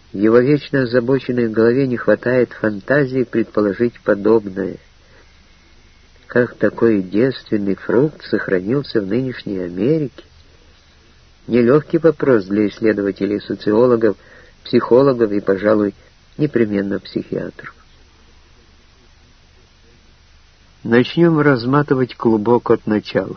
В его вечно озабоченной голове не хватает фантазии предположить подобное. Как такой девственный фрукт сохранился в нынешней Америке? Нелегкий вопрос для исследователей, социологов, психологов и, пожалуй, непременно психиатров. Начнем разматывать клубок от начала.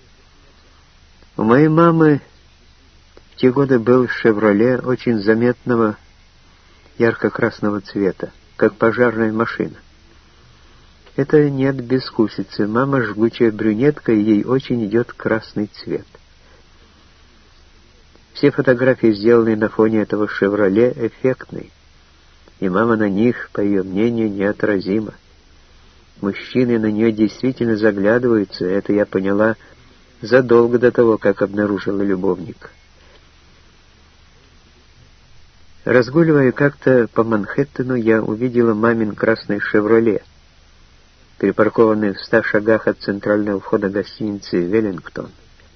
У моей мамы в те годы был «Шевроле» очень заметного ярко-красного цвета, как пожарная машина. Это нет безвкусицы. Мама жгучая брюнетка, и ей очень идет красный цвет. Все фотографии, сделанные на фоне этого «Шевроле», эффектные, и мама на них, по ее мнению, неотразима. Мужчины на нее действительно заглядываются, это я поняла задолго до того, как обнаружила любовника. Разгуливая как-то по Манхэттену, я увидела мамин красный «Шевроле», припаркованный в 100 шагах от центрального входа гостиницы «Веллингтон».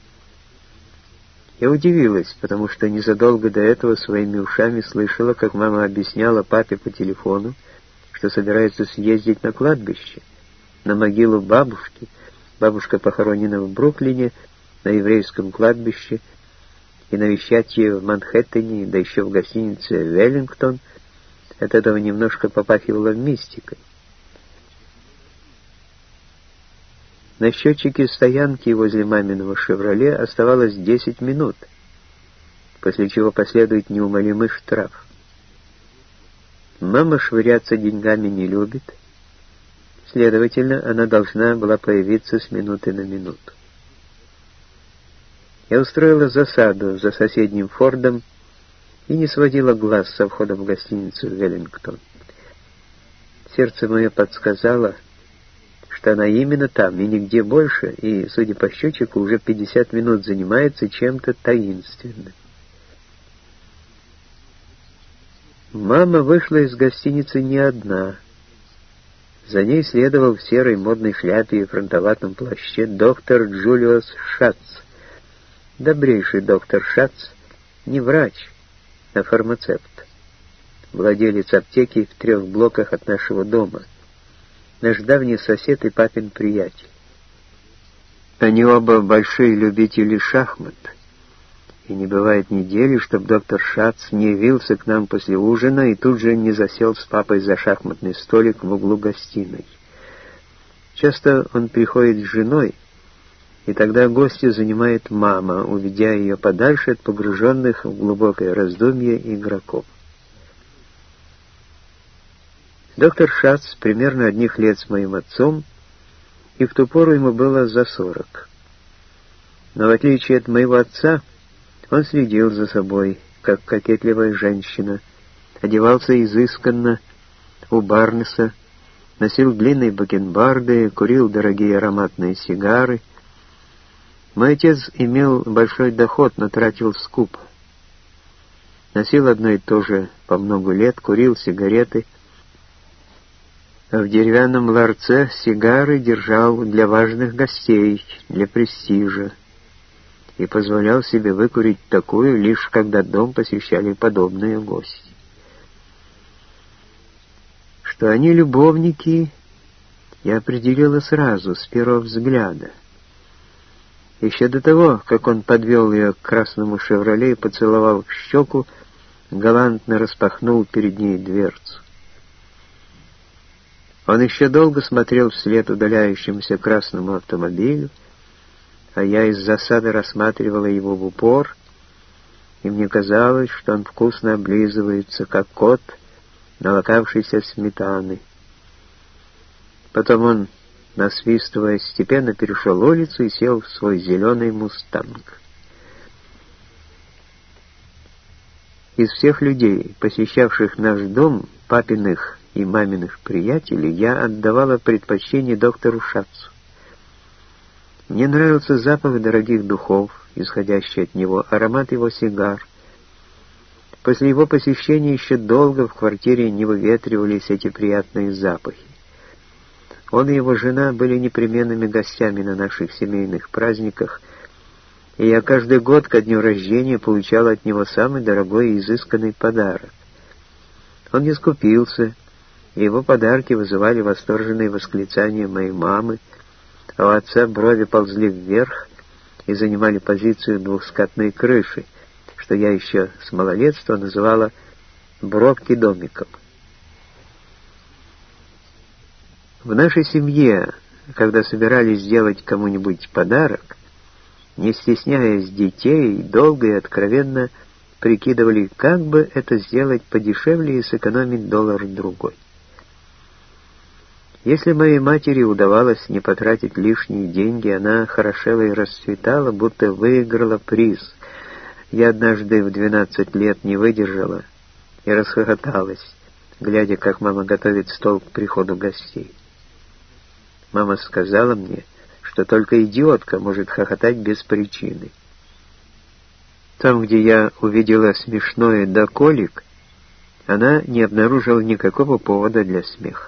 Я удивилась, потому что незадолго до этого своими ушами слышала, как мама объясняла папе по телефону, что собирается съездить на кладбище, на могилу бабушки. Бабушка похоронена в Бруклине, на еврейском кладбище, и навещать ее в Манхэттене, да еще в гостинице «Веллингтон», от этого немножко попахивало мистикой. На счетчике стоянки возле маминого «Шевроле» оставалось 10 минут, после чего последует неумолимый штраф. Мама швыряться деньгами не любит, следовательно, она должна была появиться с минуты на минуту. Я устроила засаду за соседним Фордом и не сводила глаз со входа в гостиницу «Веллингтон». Сердце мое подсказало, что она именно там и нигде больше, и, судя по счетчику, уже 50 минут занимается чем-то таинственным. Мама вышла из гостиницы не одна. За ней следовал в серой модной шляпе и фронтоватом плаще доктор Джулиус Шац. Добрейший доктор Шац, не врач, а фармацевт, владелец аптеки в 3 блоках от нашего дома, наш давний сосед и папин приятель. Они оба большие любители шахмат, и не бывает недели, чтобы доктор Шац не явился к нам после ужина и тут же не засел с папой за шахматный столик в углу гостиной. Часто он приходит с женой, и тогда гостью занимает мама, уведя ее подальше от погруженных в глубокое раздумье игроков. Доктор Шац примерно одних лет с моим отцом, и в ту пору ему было за 40. Но в отличие от моего отца, он следил за собой, как кокетливая женщина, одевался изысканно у Барнеса, носил длинные бакенбарды, курил дорогие ароматные сигары. Мой отец имел большой доход, но тратил скупо. Носил одно и то же по много лет, курил сигареты, а в деревянном ларце сигары держал для важных гостей, для престижа, и позволял себе выкурить такую, лишь когда дом посещали подобные гости. Что они любовники, я определила сразу, с первого взгляда. Еще до того, как он подвел ее к красному «Шевроле» и поцеловал в щеку, галантно распахнул перед ней дверцу. Он еще долго смотрел вслед удаляющемуся красному автомобилю, а я из засады рассматривала его в упор, и мне казалось, что он вкусно облизывается, как кот, налокавшийся сметаны. Потом он, насвистывая, степенно перешел улицу и сел в свой зеленый мустанг. Из всех людей, посещавших наш дом, папиных и маминых приятелей, я отдавала предпочтение доктору Шацу. Мне нравился запах дорогих духов, исходящий от него, аромат его сигар. После его посещения еще долго в квартире не выветривались эти приятные запахи. Он и его жена были непременными гостями на наших семейных праздниках, и я каждый год ко дню рождения получал от него самый дорогой и изысканный подарок Он не скупился, и его подарки вызывали восторженные восклицания моей мамы, а у отца брови ползли вверх и занимали позицию двухскатной крыши, что я еще с малолетства называла «бровки-домиком». В нашей семье, когда собирались сделать кому-нибудь подарок, не стесняясь детей, долго и откровенно прикидывали, как бы это сделать подешевле и сэкономить $1-другой. Если моей матери удавалось не потратить лишние деньги, она хорошела и расцветала, будто выиграла приз. Я однажды в 12 лет не выдержала и расхохоталась, глядя, как мама готовит стол к приходу гостей. Мама сказала мне, что только идиотка может хохотать без причины. Там, где я увидела смешное до колик, она не обнаружила никакого повода для смеха.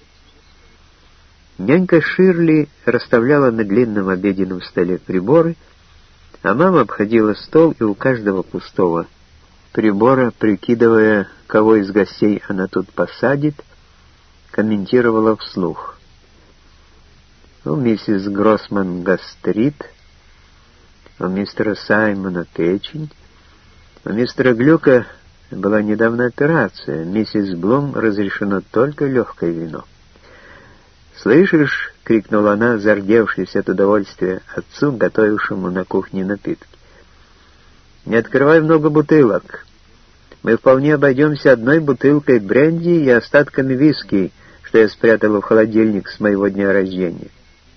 Нянька Ширли расставляла на длинном обеденном столе приборы, а мама обходила стол и у каждого пустого прибора, прикидывая, кого из гостей она тут посадит, комментировала вслух. У миссис Гроссман гастрит, у мистера Саймона печень, у мистера Глюка была недавно операция, миссис Блум разрешено только легкое вино. «Слышишь?» — крикнула она, зардевшись от удовольствия отцу, готовившему на кухне напитки. «Не открывай много бутылок. Мы вполне обойдемся одной бутылкой бренди и остатками виски, что я спрятала в холодильник с моего дня рождения».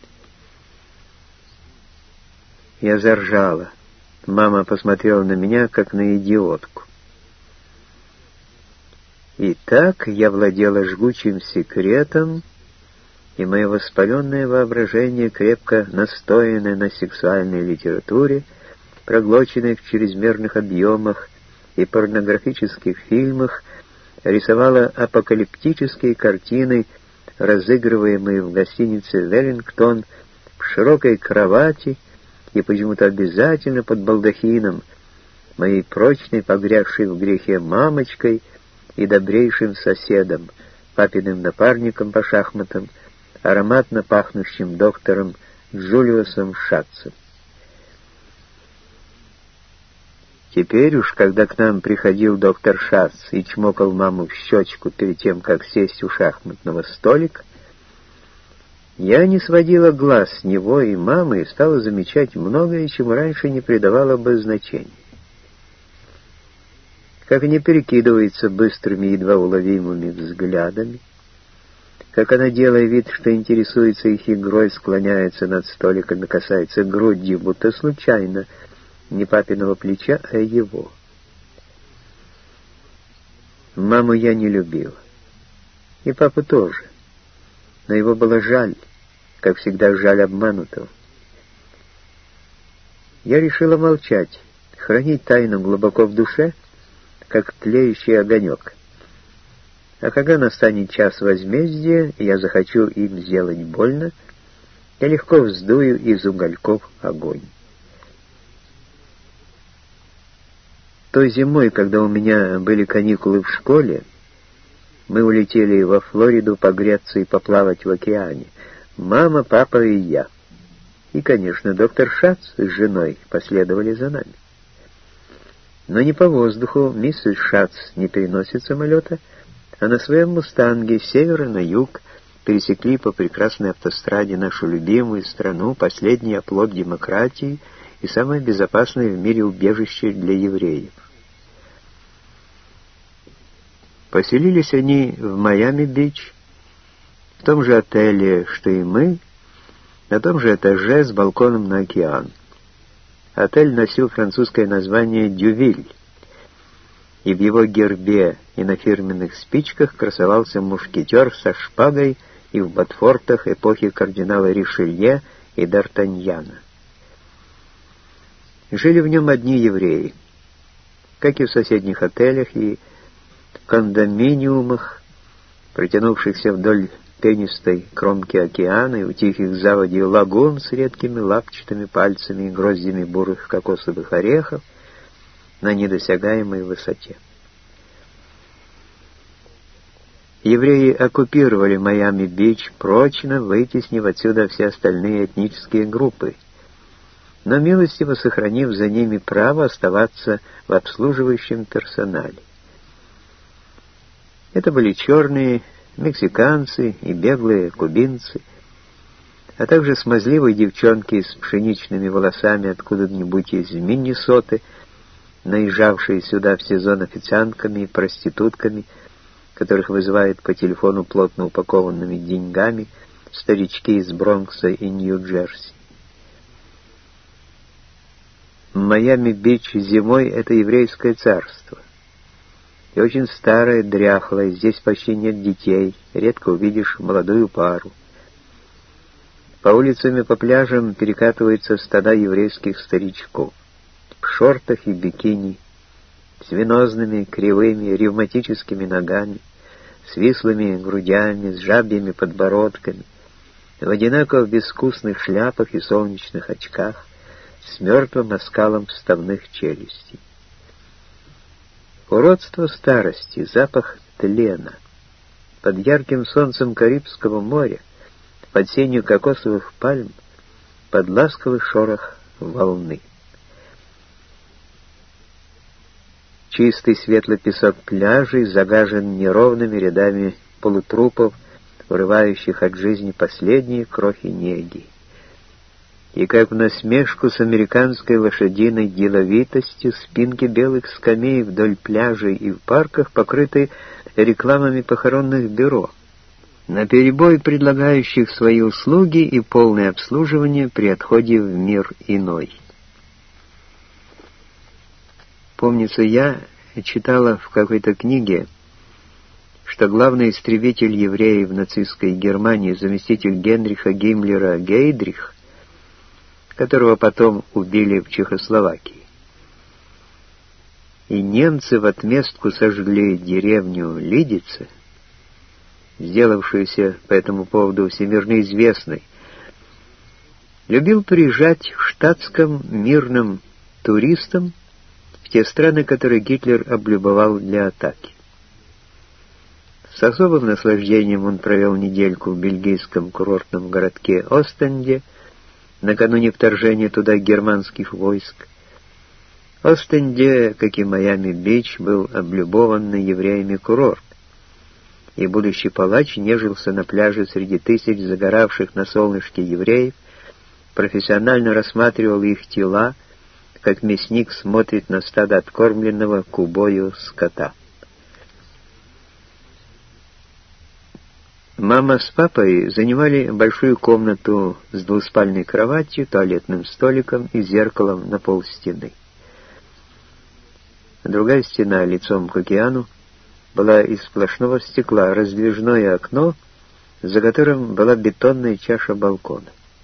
Я заржала. Мама посмотрела на меня, как на идиотку. Итак, я владела жгучим секретом, и мое воспаленное воображение, крепко настоянное на сексуальной литературе, проглоченной в чрезмерных объемах и порнографических фильмах, рисовало апокалиптические картины, разыгрываемые в гостинице «Веллингтон» в широкой кровати и почему-то обязательно под балдахином, моей прочной, погрязшей в грехе мамочкой и добрейшим соседом, папиным напарником по шахматам, ароматно пахнущим доктором Джулиусом Шатцем. Теперь уж, когда к нам приходил доктор Шатц и чмокал маму в щечку перед тем, как сесть у шахматного столика, я не сводила глаз с него и мамы и стала замечать многое, чему раньше не придавала бы значения. Как они перекидываются быстрыми, едва уловимыми взглядами, как она, делая вид, что интересуется их игрой, склоняется над столиком и касается грудью, будто случайно, не папиного плеча, а его. Маму я не любила. И папу тоже. Но его было жаль, как всегда жаль обманутого. Я решила молчать, хранить тайну глубоко в душе, как тлеющий огонек. А когда настанет час возмездия, и я захочу им сделать больно, я легко вздую из угольков огонь. Той зимой, когда у меня были каникулы в школе, мы улетели во Флориду погреться и поплавать в океане. Мама, папа и я. И, конечно, доктор Шатц с женой последовали за нами. Но не по воздуху, миссис Шатц не переносит самолета, а на своем «Мустанге» с севера на юг пересекли по прекрасной автостраде нашу любимую страну, последний оплот демократии и самое безопасное в мире убежище для евреев. Поселились они в Майами-Бич, в том же отеле, что и мы, на том же этаже с балконом на океан. Отель носил французское название «Дювиль», и в его гербе и на фирменных спичках красовался мушкетер со шпагой и в ботфортах эпохи кардинала Ришелье и Д'Артаньяна. Жили в нем одни евреи, как и в соседних отелях и кондоминиумах, протянувшихся вдоль пенистой кромки океана и у тихих заводей лагун с редкими лапчатыми пальцами и гроздями бурых кокосовых орехов на недосягаемой высоте. Евреи оккупировали Майами-Бич, прочно вытеснив отсюда все остальные этнические группы, но милостиво сохранив за ними право оставаться в обслуживающем персонале. Это были черные, мексиканцы и беглые кубинцы, а также смазливые девчонки с пшеничными волосами откуда-нибудь из Миннесоты, наезжавшие сюда в сезон официантками и проститутками, которых вызывают по телефону плотно упакованными деньгами старички из Бронкса и Нью-Джерси. Майами-Бич зимой — это еврейское царство. И очень старое, дряхлое, здесь почти нет детей, редко увидишь молодую пару. По улицам и по пляжам перекатываются стада еврейских старичков в шортах и бикини, с венозными, кривыми, ревматическими ногами, с вислыми грудями, с жабьими подбородками, в одинаково безвкусных шляпах и солнечных очках, с мертвым оскалом вставных челюстей. Уродство старости, запах тлена. Под ярким солнцем Карибского моря, под сенью кокосовых пальм, под ласковый шорох волны. Чистый светлый песок пляжей загажен неровными рядами полутрупов, вырывающих от жизни последние крохи неги. И как в насмешку с американской лошадиной деловитостью спинки белых скамей вдоль пляжей и в парках покрыты рекламами похоронных бюро, наперебой предлагающих свои услуги и полное обслуживание при отходе в мир иной. Помнится, я читала в какой-то книге, что главный истребитель евреев в нацистской Германии, заместитель Генриха Гиммлера Гейдрих, которого потом убили в Чехословакии, и немцы в отместку сожгли деревню Лидице, сделавшуюся по этому поводу всемирно известной, любил приезжать в штатском мирным туристам в те страны, которые Гитлер облюбовал для атаки. С особым наслаждением он провел недельку в бельгийском курортном городке Остенде, накануне вторжения туда германских войск. Остенде, как и Майами-Бич, был облюбованный евреями курорт, и будущий палач нежился на пляже среди тысяч загоравших на солнышке евреев, профессионально рассматривал их тела, как мясник смотрит на стадо откормленного к убою скота. Мама с папой занимали большую комнату с двуспальной кроватью, туалетным столиком и зеркалом на полстены. Другая стена лицом к океану была из сплошного стекла, раздвижное окно, за которым была бетонная чаша балкона.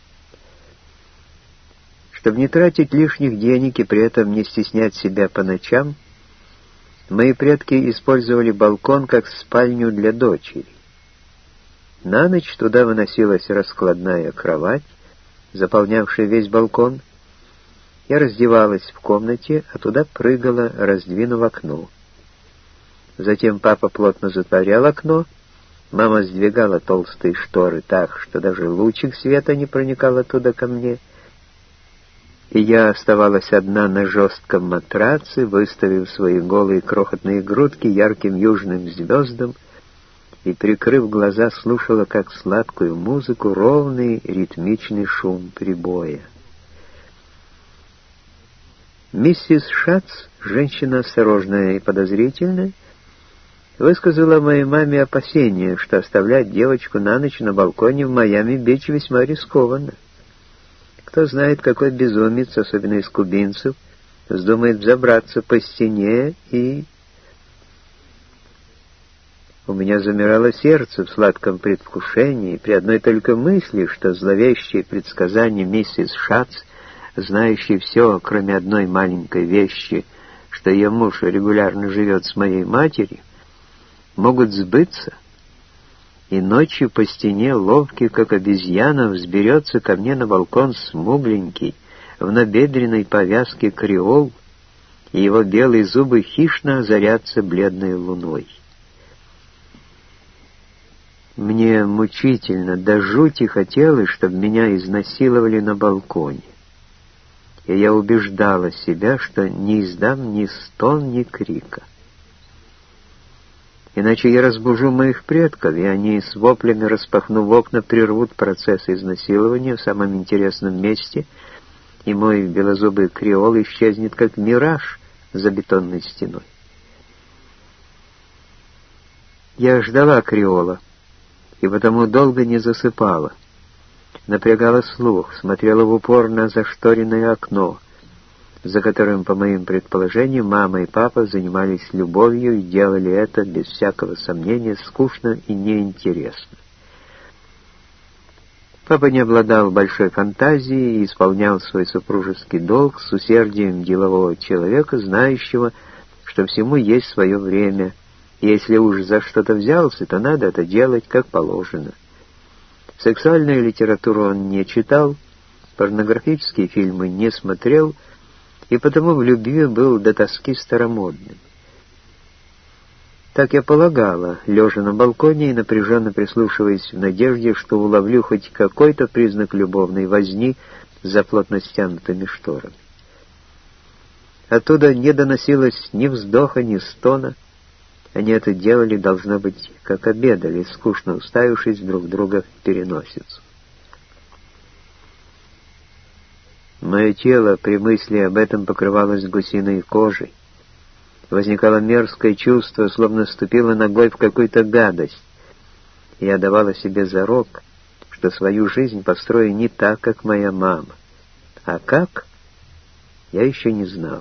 Чтобы не тратить лишних денег и при этом не стеснять себя по ночам, мои предки использовали балкон как спальню для дочери. На ночь туда выносилась раскладная кровать, заполнявшая весь балкон. Я раздевалась в комнате, а туда прыгала, раздвинув окно. Затем папа плотно затворял окно, мама сдвигала толстые шторы так, что даже лучик света не проникал оттуда ко мне, и я оставалась одна на жестком матраце, выставив свои голые крохотные грудки ярким южным звездам, и, прикрыв глаза, слушала, как сладкую музыку, ровный ритмичный шум прибоя. Миссис Шац, женщина осторожная и подозрительная, высказала моей маме опасение, что оставлять девочку на ночь на балконе в Майами-Бич весьма рискованно. Кто знает, какой безумец, особенно из кубинцев, вздумает забраться по стене и... У меня замирало сердце в сладком предвкушении при одной только мысли, что зловещие предсказания миссис Шац, знающей все, кроме одной маленькой вещи, что ее муж регулярно живет с моей матерью, могут сбыться, и ночью по стене, ловкий, как обезьяна, взберется ко мне на балкон смугленький, в набедренной повязке креол, и его белые зубы хищно озарятся бледной луной. Мне мучительно, до жути хотелось, чтобы меня изнасиловали на балконе. И я убеждала себя, что не издам ни стон, ни крика. Иначе я разбужу моих предков, и они с воплями, распахнув окна, прервут процесс изнасилования в самом интересном месте, и мой белозубый креол исчезнет, как мираж за бетонной стеной. Я ждала креола, и потому долго не засыпала. Напрягала слух, смотрела в упор на зашторенное окно, за которым, по моим предположениям, мама и папа занимались любовью и делали это, без всякого сомнения, скучно и неинтересно. Папа не обладал большой фантазией и исполнял свой супружеский долг с усердием делового человека, знающего, что всему есть свое время, и если уж за что-то взялся, то надо это делать как положено. Сексуальную литературу он не читал, порнографические фильмы не смотрел, и потому в любви был до тоски старомодным. Так я полагала, лежа на балконе и напряженно прислушиваясь в надежде, что уловлю хоть какой-то признак любовной возни за плотно стянутыми шторами. Оттуда не доносилось ни вздоха, ни стона. Они это делали, должно быть, как обедали, скучно уставившись друг друга в переносицу. Мое тело при мысли об этом покрывалось гусиной кожей. Возникало мерзкое чувство, словно ступила ногой в какую-то гадость. Я давала себе зарок, что свою жизнь построю не так, как моя мама. А как? Я еще не знала.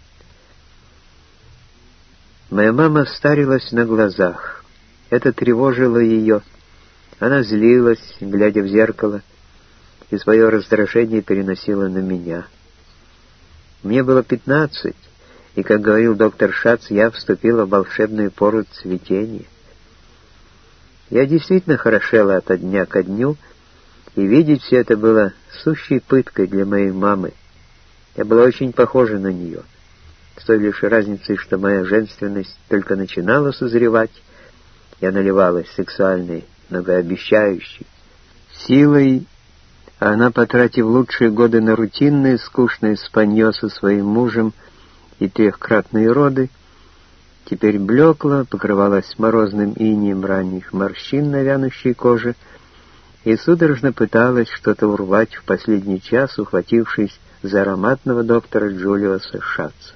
Моя мама старилась на глазах. Это тревожило ее. Она злилась, глядя в зеркало, и свое раздражение переносила на меня. Мне было 15, и, как говорил доктор Шац, я вступила в волшебную пору цветения. Я действительно хорошела ото дня ко дню, и видеть все это было сущей пыткой для моей мамы. Я была очень похожа на нее, с той лишь разницей, что моя женственность только начинала созревать, я наливалась сексуальной, многообещающей силой, а она, потратив лучшие годы на рутинное, скучное спанье со своим мужем и трехкратные роды, теперь блекла, покрывалась морозным инеем ранних морщин на вянущей коже и судорожно пыталась что-то урвать в последний час, ухватившись за ароматного доктора Джулиуса Шатца.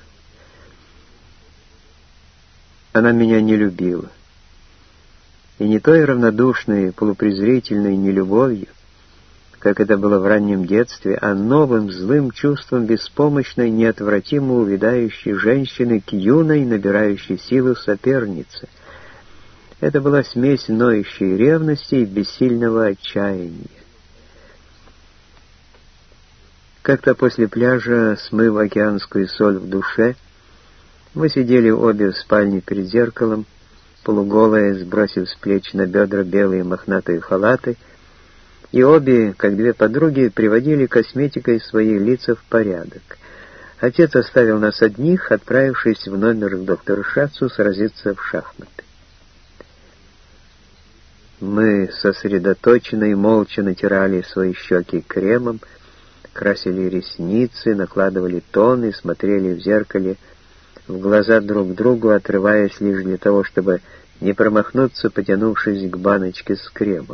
Она меня не любила. И не той равнодушной, полупрезрительной нелюбовью, как это было в раннем детстве, а новым злым чувством беспомощной, неотвратимо увядающей женщины к юной, набирающей силу сопернице. Это была смесь ноющей ревности и бессильного отчаяния. Как-то после пляжа, смыв океанскую соль в душе, мы сидели обе в спальне перед зеркалом, полуголые, сбросив с плеч на бедра белые мохнатые халаты, и обе, как две подруги, приводили косметикой свои лица в порядок. Отец оставил нас одних, отправившись в номер к доктору Шатцу сразиться в шахматы. Мы сосредоточенно и молча натирали свои щеки кремом, красили ресницы, накладывали тон и смотрели в зеркале в глаза друг другу, отрываясь лишь для того, чтобы не промахнуться, потянувшись к баночке с кремом.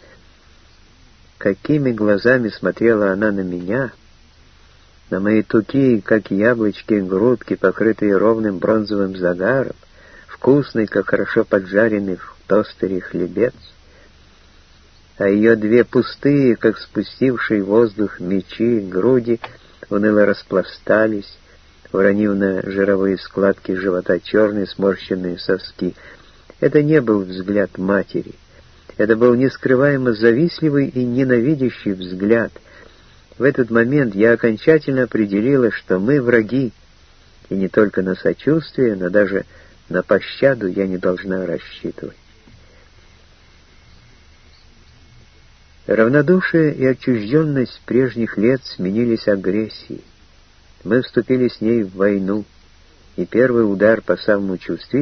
Какими глазами смотрела она на меня, на мои туки, как яблочки, грудки, покрытые ровным бронзовым загаром, вкусный, как хорошо поджаренный в тостере хлебец, а ее две пустые, как спустившие воздух мечи, груди уныло распластались, уронив на жировые складки живота черные сморщенные соски. Это не был взгляд матери. Это был нескрываемо завистливый и ненавидящий взгляд. В этот момент я окончательно определила, что мы враги, и не только на сочувствие, но даже на пощаду я не должна рассчитывать. Равнодушие и отчужденность прежних лет сменились агрессией. Мы вступили с ней в войну, и первый удар по самому чувствительному